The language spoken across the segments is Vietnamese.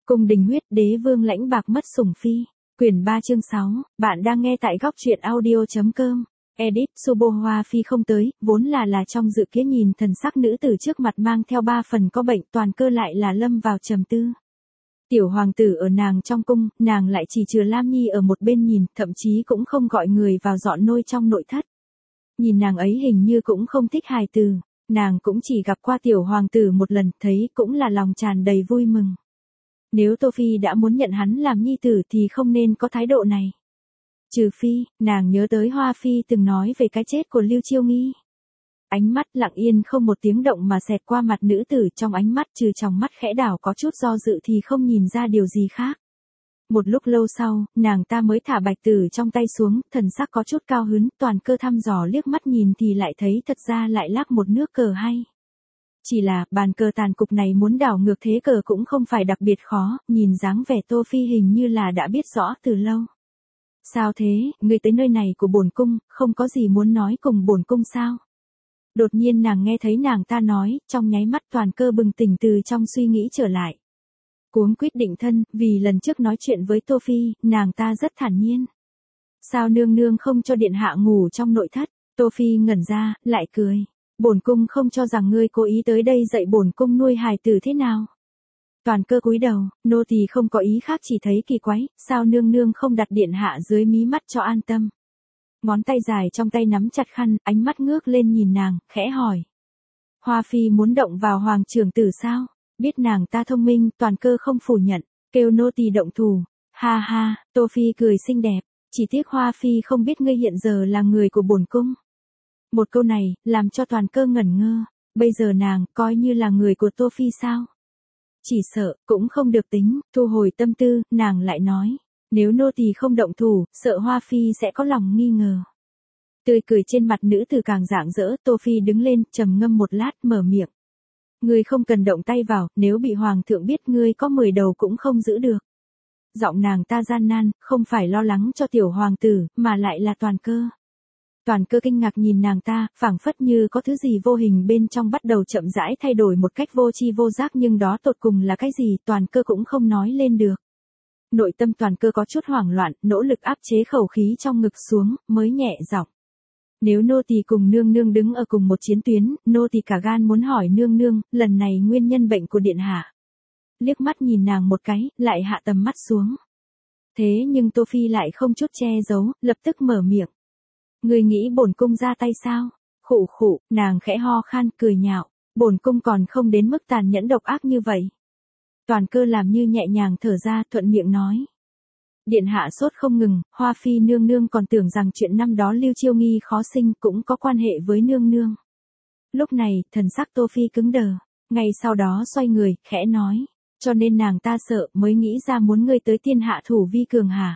Cung đình huyết đế vương lãnh bạc mất sủng phi. Quyển 3 chương 6, bạn đang nghe tại góc truyện audio.com. Edit, Subo Hoa Phi không tới, vốn là trong dự kiến nhìn thần sắc nữ tử trước mặt mang theo 3 phần có bệnh, toàn cơ lại là lâm vào trầm tư. Tiểu hoàng tử ở nàng trong cung, nàng lại chỉ chừa Lam Nhi ở một bên nhìn, thậm chí cũng không gọi người vào dọn nôi trong nội thất. Nhìn nàng ấy hình như cũng không thích hài từ, nàng cũng chỉ gặp qua tiểu hoàng tử một lần, thấy cũng là lòng tràn đầy vui mừng. Nếu Tô Phi đã muốn nhận hắn làm nhi tử thì không nên có thái độ này. Trừ phi, nàng nhớ tới Hoa Phi từng nói về cái chết của Lưu Chiêu Nghi. Ánh mắt lặng yên không một tiếng động mà xẹt qua mặt nữ tử, trong ánh mắt trừ trong mắt khẽ đảo có chút do dự thì không nhìn ra điều gì khác. Một lúc lâu sau, nàng ta mới thả bạch tử trong tay xuống, thần sắc có chút cao hứng, toàn cơ thăm dò liếc mắt nhìn thì lại thấy thật ra lại lắc một nước cờ hay. Chỉ là, bàn cờ tàn cục này muốn đảo ngược thế cờ cũng không phải đặc biệt khó, nhìn dáng vẻ Tô Phi hình như là đã biết rõ từ lâu. Sao thế, ngươi tới nơi này của bổn cung, không có gì muốn nói cùng bổn cung sao? Đột nhiên nàng nghe thấy nàng ta nói, trong nháy mắt toàn cơ bừng tỉnh từ trong suy nghĩ trở lại. Cuống quyết định thân, vì lần trước nói chuyện với Tô Phi, nàng ta rất thản nhiên. Sao nương nương không cho điện hạ ngủ trong nội thất? Tô Phi ngẩn ra, lại cười. Bổn cung không cho rằng ngươi cố ý tới đây dạy bổn cung nuôi hài tử thế nào. Toàn cơ cúi đầu, nô tỳ không có ý khác, chỉ thấy kỳ quái, sao nương nương không đặt điện hạ dưới mí mắt cho an tâm. Ngón tay dài trong tay nắm chặt khăn, ánh mắt ngước lên nhìn nàng, khẽ hỏi. Hoa Phi muốn động vào hoàng trưởng tử sao? Biết nàng ta thông minh, toàn cơ không phủ nhận, kêu nô tỳ động thủ. Ha ha, Tô Phi cười xinh đẹp, chỉ tiếc Hoa Phi không biết ngươi hiện giờ là người của bổn cung. Một câu này, làm cho toàn cơ ngẩn ngơ, bây giờ nàng, coi như là người của Tô Phi sao? Chỉ sợ, cũng không được tính, thu hồi tâm tư, nàng lại nói, nếu nô tỳ không động thủ, sợ Hoa Phi sẽ có lòng nghi ngờ. Tươi cười trên mặt nữ tử càng rạng rỡ, Tô Phi đứng lên, trầm ngâm một lát, mở miệng. Ngươi không cần động tay vào, nếu bị hoàng thượng biết ngươi có 10 đầu cũng không giữ được. Giọng nàng ta gian nan, không phải lo lắng cho tiểu hoàng tử, mà lại là toàn cơ. Toàn cơ kinh ngạc nhìn nàng ta, phảng phất như có thứ gì vô hình bên trong bắt đầu chậm rãi thay đổi một cách vô tri vô giác, nhưng đó tột cùng là cái gì toàn cơ cũng không nói lên được. Nội tâm toàn cơ có chút hoảng loạn, nỗ lực áp chế khẩu khí trong ngực xuống, mới nhẹ giọng. Nếu nô tỳ cùng nương nương đứng ở cùng một chiến tuyến, nô tỳ cả gan muốn hỏi nương nương, lần này nguyên nhân bệnh của điện hạ. Liếc mắt nhìn nàng một cái, lại hạ tầm mắt xuống. Thế nhưng Tô Phi lại không chút che giấu, lập tức mở miệng. Ngươi nghĩ bổn cung ra tay sao? Khụ khụ, nàng khẽ ho khan cười nhạo, bổn cung còn không đến mức tàn nhẫn độc ác như vậy. Toàn cơ làm như nhẹ nhàng thở ra, thuận miệng nói. Điện hạ sốt không ngừng, Hoa Phi nương nương còn tưởng rằng chuyện năm đó Lưu Chiêu Nghi khó sinh cũng có quan hệ với nương nương. Lúc này, thần sắc Tô Phi cứng đờ, ngay sau đó xoay người, khẽ nói, cho nên nàng ta sợ mới nghĩ ra muốn ngươi tới tiên hạ thủ vi cường hả?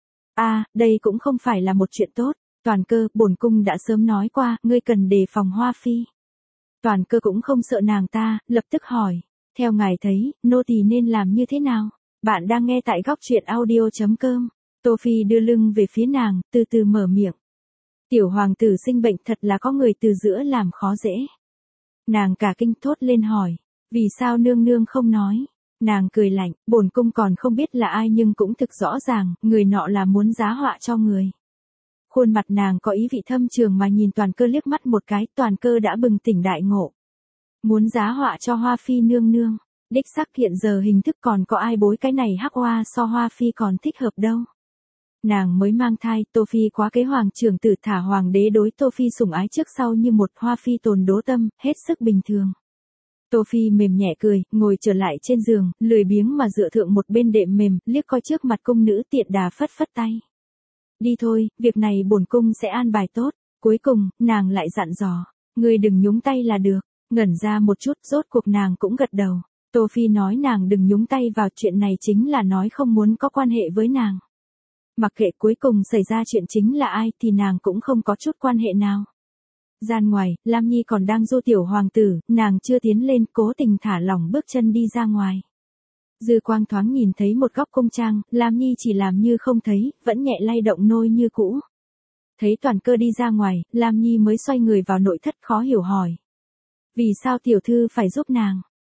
Đây cũng không phải là một chuyện tốt. Toàn cơ, bổn cung đã sớm nói qua, ngươi cần đề phòng Hoa Phi. Toàn cơ cũng không sợ nàng ta, lập tức hỏi, theo ngài thấy, nô tỳ nên làm như thế nào? Bạn đang nghe tại góc truyện audio.com. Tô Phi đưa lưng về phía nàng, từ từ mở miệng. Tiểu hoàng tử sinh bệnh, thật là có người từ giữa làm khó dễ. Nàng cả kinh thốt lên hỏi, vì sao nương nương không nói? Nàng cười lạnh, bổn cung còn không biết là ai nhưng cũng thực rõ ràng, người nọ là muốn giá họa cho người. Khuôn mặt nàng có ý vị thâm trường mà nhìn toàn cơ liếc mắt một cái, toàn cơ đã bừng tỉnh đại ngộ. Muốn giá họa cho Hoa Phi nương nương, đích xác hiện giờ hình thức còn có ai bối cái này hắc hoa so Hoa Phi còn thích hợp đâu. Nàng mới mang thai, Tô Phi quá kế hoàng trưởng tử, thả hoàng đế đối Tô Phi sủng ái trước sau như một, Hoa Phi tồn đố tâm, hết sức bình thường. Tô Phi mềm nhẹ cười, ngồi trở lại trên giường, lười biếng mà dựa thượng một bên đệm mềm, liếc coi trước mặt cung nữ tiện đà phất phất tay. Đi thôi, việc này bổn cung sẽ an bài tốt. Cuối cùng, nàng lại dặn dò, ngươi đừng nhúng tay là được. Ngẩn ra một chút, rốt cuộc nàng cũng gật đầu. Tô Phi nói nàng đừng nhúng tay vào chuyện này chính là nói không muốn có quan hệ với nàng. Mặc kệ cuối cùng xảy ra chuyện chính là ai thì nàng cũng không có chút quan hệ nào. Gian ngoài, Lam Nhi còn đang du tiểu hoàng tử, nàng chưa tiến lên, cố tình thả lỏng bước chân đi ra ngoài. Dư quang thoáng nhìn thấy một góc cung trang, Lam Nhi chỉ làm như không thấy, vẫn nhẹ lay động nôi như cũ. Thấy toàn cơ đi ra ngoài, Lam Nhi mới xoay người vào nội thất khó hiểu hỏi. Vì sao tiểu thư phải giúp nàng?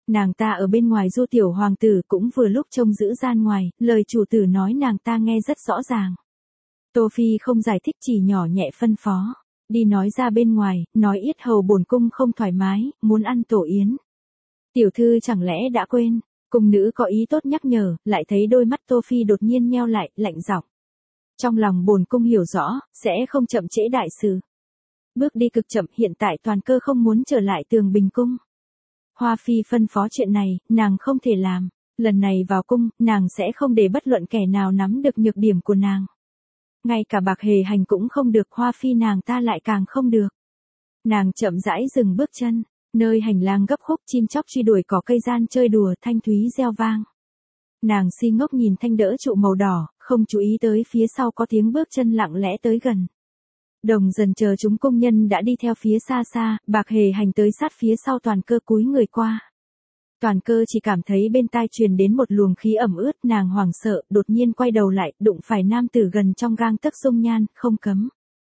Nàng ta ở bên ngoài du tiểu hoàng tử cũng vừa lúc trông giữ gian ngoài, lời chủ tử nói nàng ta nghe rất rõ ràng. Tô Phi không giải thích chỉ nhỏ nhẹ phân phó. Đi nói ra bên ngoài, nói yết hầu bổn cung không thoải mái, muốn ăn tổ yến. Tiểu thư chẳng lẽ đã quên, cung nữ có ý tốt nhắc nhở, lại thấy đôi mắt Tô Phi đột nhiên nheo lại, lạnh giọng. Trong lòng bổn cung hiểu rõ, sẽ không chậm trễ đại sự. Bước đi cực chậm, hiện tại toàn cơ không muốn trở lại Tường Bình cung. Hoa Phi phân phó chuyện này, nàng không thể làm. Lần này vào cung, nàng sẽ không để bất luận kẻ nào nắm được nhược điểm của nàng. Ngay cả Bạc Hề Hành cũng không được, Hoa Phi nàng ta lại càng không được. Nàng chậm rãi dừng bước chân, nơi hành lang gấp khúc chim chóc truy đuổi cỏ cây gian chơi đùa thanh thúy reo vang. Nàng si ngốc nhìn thanh đỡ trụ màu đỏ, không chú ý tới phía sau có tiếng bước chân lặng lẽ tới gần. Đồng Dần chờ chúng công nhân đã đi theo phía xa xa, Bạc Hề Hành tới sát phía sau Toàn Cơ cúi người qua. Toàn Cơ chỉ cảm thấy bên tai truyền đến một luồng khí ẩm ướt, nàng hoảng sợ, đột nhiên quay đầu lại, đụng phải nam tử gần trong gang tấc dung nhan, không cấm.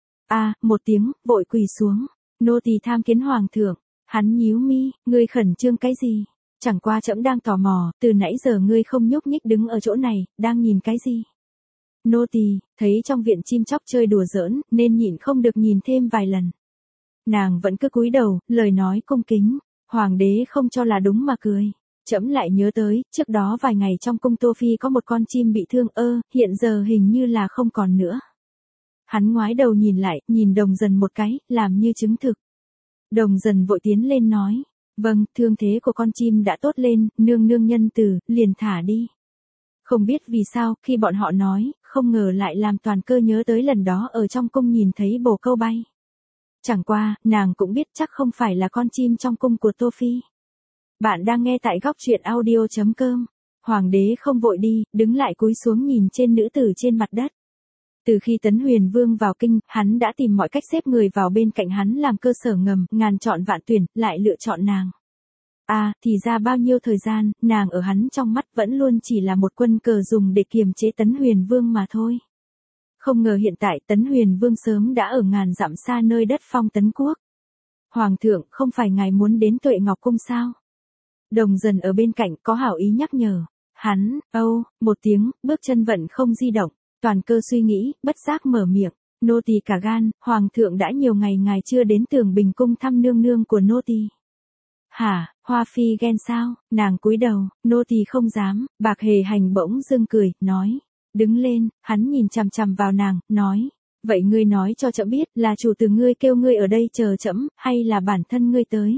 Một tiếng, vội quỳ xuống, nô tỳ tham kiến hoàng thượng. Hắn nhíu mi, ngươi khẩn trương cái gì? Chẳng qua trẫm đang tò mò, từ nãy giờ ngươi không nhúc nhích đứng ở chỗ này, đang nhìn cái gì? Nô tỳ thấy trong viện chim chóc chơi đùa giỡn, nên nhịn không được nhìn thêm vài lần. Nàng vẫn cứ cúi đầu, lời nói cung kính, hoàng đế không cho là đúng mà cười. Trẫm lại nhớ tới, trước đó vài ngày trong cung Tô Phi có một con chim bị thương, hiện giờ hình như là không còn nữa. Hắn ngoái đầu nhìn lại, nhìn Đồng Dần một cái, làm như chứng thực. Đồng Dần vội tiến lên nói, vâng, thương thế của con chim đã tốt lên, nương nương nhân từ, liền thả đi. Không biết vì sao, khi bọn họ nói, không ngờ lại làm Toàn Cơ nhớ tới lần đó ở trong cung nhìn thấy bồ câu bay. Chẳng qua, nàng cũng biết chắc không phải là con chim trong cung của Tô Phi. Bạn đang nghe tại góc truyện audio.com. Hoàng đế không vội đi, đứng lại cúi xuống nhìn trên nữ tử trên mặt đất. Từ khi Tấn Huyền Vương vào kinh, hắn đã tìm mọi cách xếp người vào bên cạnh hắn làm cơ sở ngầm, ngàn chọn vạn tuyển, lại lựa chọn nàng. Thì ra bao nhiêu thời gian, nàng ở hắn trong mắt vẫn luôn chỉ là một quân cờ dùng để kiềm chế Tấn Huyền Vương mà thôi. Không ngờ hiện tại Tấn Huyền Vương sớm đã ở ngàn dặm xa nơi đất Phong Tấn Quốc. Hoàng thượng, không phải ngài muốn đến Tuệ Ngọc Cung sao? Đồng Dần ở bên cạnh có hảo ý nhắc nhở. Hắn, một tiếng, bước chân vẫn không di động. Toàn Cơ suy nghĩ, bất giác mở miệng. Nô tỳ cả gan, hoàng thượng đã nhiều ngày ngài chưa đến Tường Bình cung thăm nương nương của nô tỳ. Hả, Hoa Phi ghen sao? Nàng cúi đầu, nô tỳ không dám. Bạc Hề Hành bỗng dưng cười, nói. Đứng lên, hắn nhìn chằm chằm vào nàng, nói. Vậy ngươi nói cho trẫm biết, là chủ tử ngươi kêu ngươi ở đây chờ trẫm, hay là bản thân ngươi tới?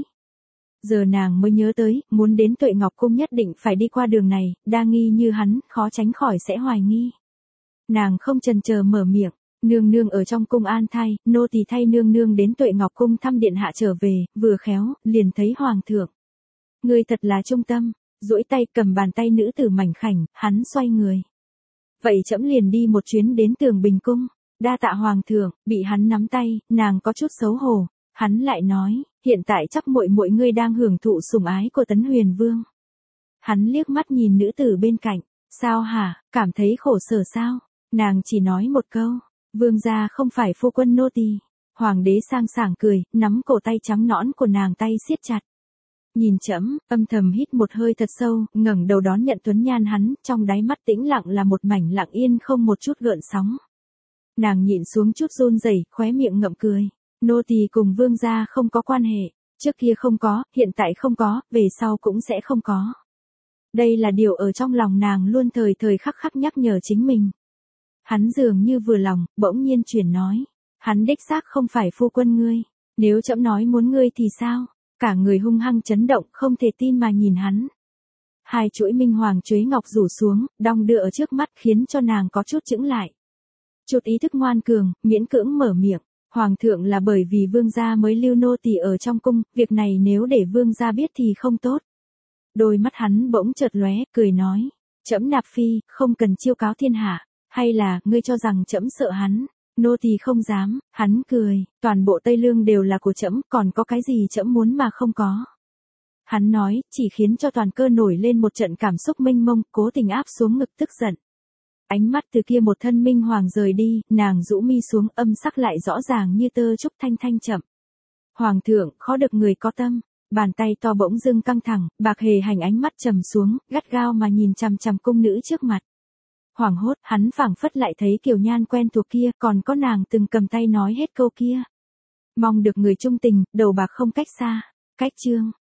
Giờ nàng mới nhớ tới, muốn đến Tuệ Ngọc Cung nhất định phải đi qua đường này, đa nghi như hắn, khó tránh khỏi sẽ hoài nghi. Nàng không chần chờ mở miệng, nương nương ở trong cung an thai, nô tỳ thay nương nương đến Tuệ Ngọc Cung thăm điện hạ trở về, vừa khéo, liền thấy hoàng thượng. Ngươi thật là trung tâm, duỗi tay cầm bàn tay nữ tử mảnh khảnh, hắn xoay người. Vậy trẫm liền đi một chuyến đến Tường Bình cung, đa tạ hoàng thượng. Bị hắn nắm tay, nàng có chút xấu hổ. Hắn lại nói, hiện tại chắc muội muội ngươi đang hưởng thụ sủng ái của Tấn Huyền Vương. Hắn liếc mắt nhìn nữ tử bên cạnh, sao hả, cảm thấy khổ sở sao? Nàng chỉ nói một câu, vương gia không phải phu quân nô tỳ. Hoàng đế sang sảng cười, nắm cổ tay trắng nõn của nàng tay siết chặt. Nhìn trẫm, âm thầm hít một hơi thật sâu, ngẩng đầu đón nhận tuấn nhan hắn, trong đáy mắt tĩnh lặng là một mảnh lặng yên không một chút gợn sóng. Nàng nhịn xuống chút run rẩy, khóe miệng ngậm cười. Nô tỳ cùng vương gia không có quan hệ, trước kia không có, hiện tại không có, về sau cũng sẽ không có. Đây là điều ở trong lòng nàng luôn thời thời khắc khắc nhắc nhở chính mình. Hắn dường như vừa lòng, bỗng nhiên chuyển nói. Hắn đích xác không phải phu quân ngươi. Nếu trẫm nói muốn ngươi thì sao? Cả người hung hăng chấn động, không thể tin mà nhìn hắn. Hai chuỗi minh hoàng chuế ngọc rủ xuống, đong đưa ở trước mắt khiến cho nàng có chút chững lại. Chút ý thức ngoan cường, miễn cưỡng mở miệng. Hoàng thượng là bởi vì vương gia mới lưu nô tỳ ở trong cung, việc này nếu để vương gia biết thì không tốt. Đôi mắt hắn bỗng chợt lóe, cười nói. Trẫm nạp phi, không cần chiêu cáo thiên hạ. Hay là, ngươi cho rằng trẫm sợ hắn? Nô tỳ không dám. Hắn cười, toàn bộ Tây Lương đều là của trẫm, còn có cái gì trẫm muốn mà không có. Hắn nói, chỉ khiến cho Toàn Cơ nổi lên một trận cảm xúc mênh mông, cố tình áp xuống ngực tức giận. Ánh mắt từ kia một thân minh hoàng rời đi, nàng rũ mi xuống, âm sắc lại rõ ràng như tơ trúc thanh thanh chậm. Hoàng thượng, khó được người có tâm. Bàn tay to bỗng dưng căng thẳng, Bạc Hề Hành ánh mắt trầm xuống, gắt gao mà nhìn chằm chằm cung nữ trước mặt. Hoảng hốt, hắn phảng phất lại thấy Kiều Nhan quen thuộc kia, còn có nàng từng cầm tay nói hết câu kia. Mong được người trung tình, đầu bạc không cách xa. Cách chương